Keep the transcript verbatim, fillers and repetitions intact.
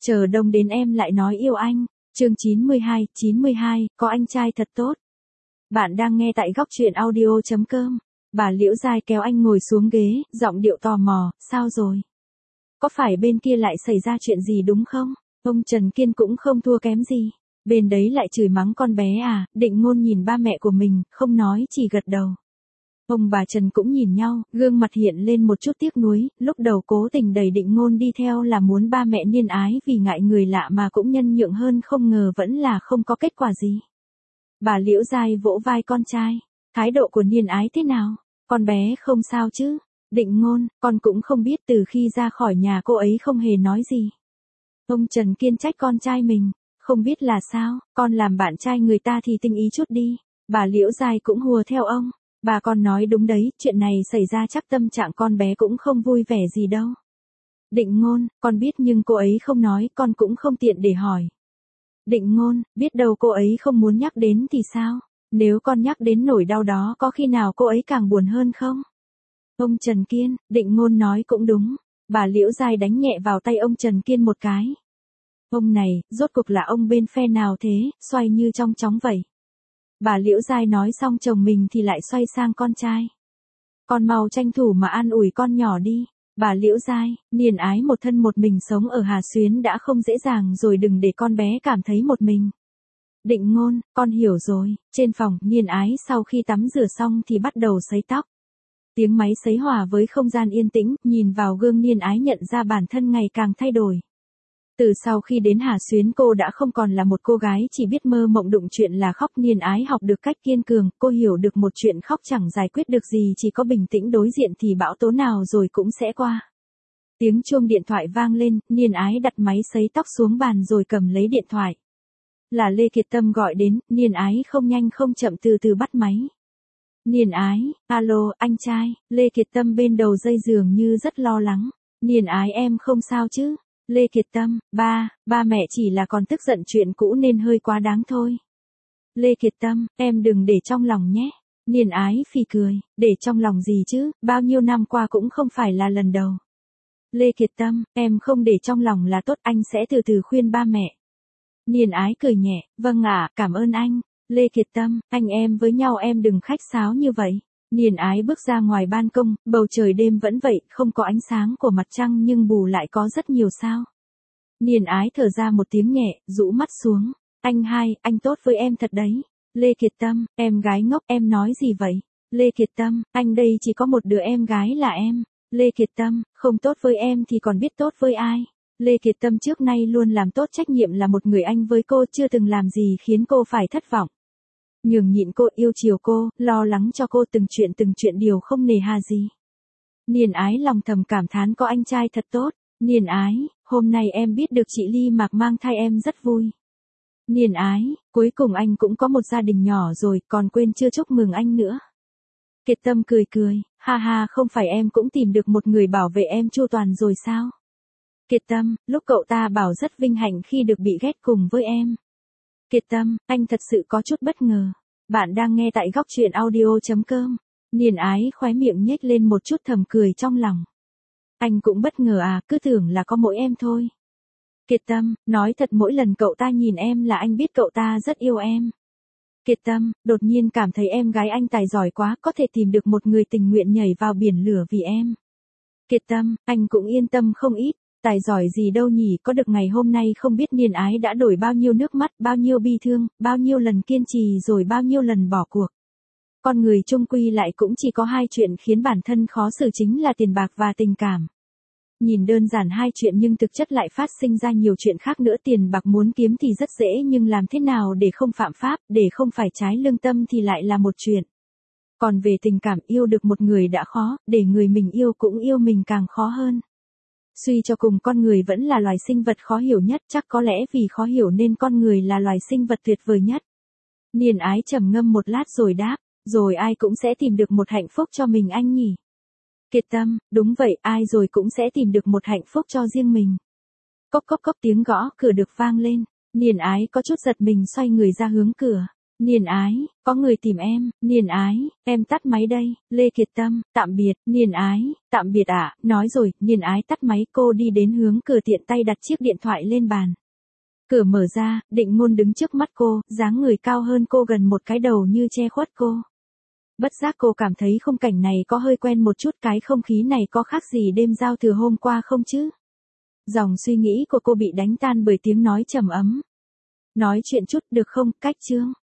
Chờ đông đến em lại nói yêu anh. Chương chín mươi hai, chín mươi hai, có anh trai thật tốt. Bạn đang nghe tại góc truyện audio chấm com. Bà Liễu Giai kéo anh ngồi xuống ghế, giọng điệu tò mò, sao rồi? Có phải bên kia lại xảy ra chuyện gì đúng không? Ông Trần Kiên cũng không thua kém gì. Bên đấy lại chửi mắng con bé à, Định Ngôn nhìn ba mẹ của mình, không nói chỉ gật đầu. Ông bà Trần cũng nhìn nhau, gương mặt hiện lên một chút tiếc nuối, lúc đầu cố tình đẩy Định Ngôn đi theo là muốn ba mẹ Niên Ái vì ngại người lạ mà cũng nhân nhượng hơn, không ngờ vẫn là không có kết quả gì. Bà Liễu Giai vỗ vai con trai, thái độ của Niên Ái thế nào? Con bé không sao chứ? Định Ngôn, con cũng không biết, từ khi ra khỏi nhà cô ấy không hề nói gì. Ông Trần Kiên trách con trai mình, không biết là sao, con làm bạn trai người ta thì tinh ý chút đi. Bà Liễu Giai cũng hùa theo ông. Bà con nói đúng đấy, chuyện này xảy ra chắc tâm trạng con bé cũng không vui vẻ gì đâu. Định Ngôn, con biết nhưng cô ấy không nói, con cũng không tiện để hỏi. Định Ngôn, biết đâu cô ấy không muốn nhắc đến thì sao? Nếu con nhắc đến nỗi đau đó có khi nào cô ấy càng buồn hơn không? Ông Trần Kiên, Định Ngôn nói cũng đúng. Bà Liễu Giai đánh nhẹ vào tay ông Trần Kiên một cái. Ông này, rốt cuộc là ông bên phe nào thế, xoay như trong chóng vậy. Bà Liễu Giai nói xong chồng mình thì lại xoay sang con trai. Con mau tranh thủ mà an ủi con nhỏ đi. Bà Liễu Giai, Niên Ái một thân một mình sống ở Hà Xuyến đã không dễ dàng rồi, đừng để con bé cảm thấy một mình. Định Ngôn, con hiểu rồi. Trên phòng, Niên Ái sau khi tắm rửa xong thì bắt đầu sấy tóc. Tiếng máy sấy hòa với không gian yên tĩnh, nhìn vào gương Niên Ái nhận ra bản thân ngày càng thay đổi. Từ sau khi đến Hà Xuyến cô đã không còn là một cô gái chỉ biết mơ mộng đụng chuyện là khóc. Niên Ái học được cách kiên cường, cô hiểu được một chuyện khóc chẳng giải quyết được gì, chỉ có bình tĩnh đối diện thì bão tố nào rồi cũng sẽ qua. Tiếng chuông điện thoại vang lên, Niên Ái đặt máy sấy tóc xuống bàn rồi cầm lấy điện thoại. Là Lê Kiệt Tâm gọi đến, Niên Ái không nhanh không chậm từ từ bắt máy. Niên Ái, alo, anh trai. Lê Kiệt Tâm bên đầu dây dường như rất lo lắng. Niên Ái, em không sao chứ? Lê Kiệt Tâm, ba, ba mẹ chỉ là còn tức giận chuyện cũ nên hơi quá đáng thôi. Lê Kiệt Tâm, em đừng để trong lòng nhé. Niên Ái phì cười, để trong lòng gì chứ, bao nhiêu năm qua cũng không phải là lần đầu. Lê Kiệt Tâm, em không để trong lòng là tốt, anh sẽ từ từ khuyên ba mẹ. Niên Ái cười nhẹ, vâng ạ, cảm ơn anh. Lê Kiệt Tâm, anh em với nhau em đừng khách sáo như vậy. Niên Ái bước ra ngoài ban công, bầu trời đêm vẫn vậy, không có ánh sáng của mặt trăng nhưng bù lại có rất nhiều sao. Niên Ái thở ra một tiếng nhẹ, rũ mắt xuống. Anh hai, anh tốt với em thật đấy. Lê Kiệt Tâm, em gái ngốc, em nói gì vậy? Lê Kiệt Tâm, anh đây chỉ có một đứa em gái là em. Lê Kiệt Tâm, không tốt với em thì còn biết tốt với ai? Lê Kiệt Tâm trước nay luôn làm tốt trách nhiệm là một người anh với cô, chưa từng làm gì khiến cô phải thất vọng. Nhường nhịn cô, yêu chiều cô, lo lắng cho cô, từng chuyện từng chuyện điều không nề hà gì. Niên Ái lòng thầm cảm thán có anh trai thật tốt. Niên Ái, hôm nay em biết được chị Ly Mạc mang thai em rất vui. Niên Ái, cuối cùng anh cũng có một gia đình nhỏ rồi, còn quên chưa chúc mừng anh nữa. Kiệt Tâm cười cười, ha ha, không phải em cũng tìm được một người bảo vệ em chu toàn rồi sao? Kiệt Tâm, lúc cậu ta bảo rất vinh hạnh khi được bị ghét cùng với em. Kiệt Tâm, anh thật sự có chút bất ngờ. Bạn đang nghe tại góc truyện audio chấm com. Niên Ái khóe miệng nhếch lên một chút thầm cười trong lòng. Anh cũng bất ngờ à, cứ tưởng là có mỗi em thôi. Kiệt Tâm, nói thật mỗi lần cậu ta nhìn em là anh biết cậu ta rất yêu em. Kiệt Tâm, đột nhiên cảm thấy em gái anh tài giỏi quá, có thể tìm được một người tình nguyện nhảy vào biển lửa vì em. Kiệt Tâm, anh cũng yên tâm không ít. Tài giỏi gì đâu nhỉ, có được ngày hôm nay không biết Niên Ái đã đổi bao nhiêu nước mắt, bao nhiêu bi thương, bao nhiêu lần kiên trì rồi bao nhiêu lần bỏ cuộc. Con người chung quy lại cũng chỉ có hai chuyện khiến bản thân khó xử, chính là tiền bạc và tình cảm. Nhìn đơn giản hai chuyện nhưng thực chất lại phát sinh ra nhiều chuyện khác nữa. Tiền bạc muốn kiếm thì rất dễ, nhưng làm thế nào để không phạm pháp, để không phải trái lương tâm thì lại là một chuyện. Còn về tình cảm, yêu được một người đã khó, để người mình yêu cũng yêu mình càng khó hơn. Suy cho cùng con người vẫn là loài sinh vật khó hiểu nhất, chắc có lẽ vì khó hiểu nên con người là loài sinh vật tuyệt vời nhất. Niên Ái trầm ngâm một lát rồi đáp, rồi ai cũng sẽ tìm được một hạnh phúc cho mình anh nhỉ. Kiệt Tâm, đúng vậy, ai rồi cũng sẽ tìm được một hạnh phúc cho riêng mình. Cốc cốc cốc, tiếng gõ cửa được vang lên. Niên Ái có chút giật mình xoay người ra hướng cửa. Niền ái, có người tìm em, Niền ái, em tắt máy đây, Lê Kiệt Tâm, tạm biệt, Niền ái, tạm biệt ạ, nói rồi, Niền ái tắt máy cô đi đến hướng cửa tiện tay đặt chiếc điện thoại lên bàn. Cửa mở ra, Định Ngôn đứng trước mắt cô, dáng người cao hơn cô gần một cái đầu như che khuất cô. Bất giác cô cảm thấy khung cảnh này có hơi quen một chút, cái không khí này có khác gì đêm giao thừa hôm qua không chứ? Dòng suy nghĩ của cô bị đánh tan bởi tiếng nói trầm ấm. Nói chuyện chút được không, Cách Trương?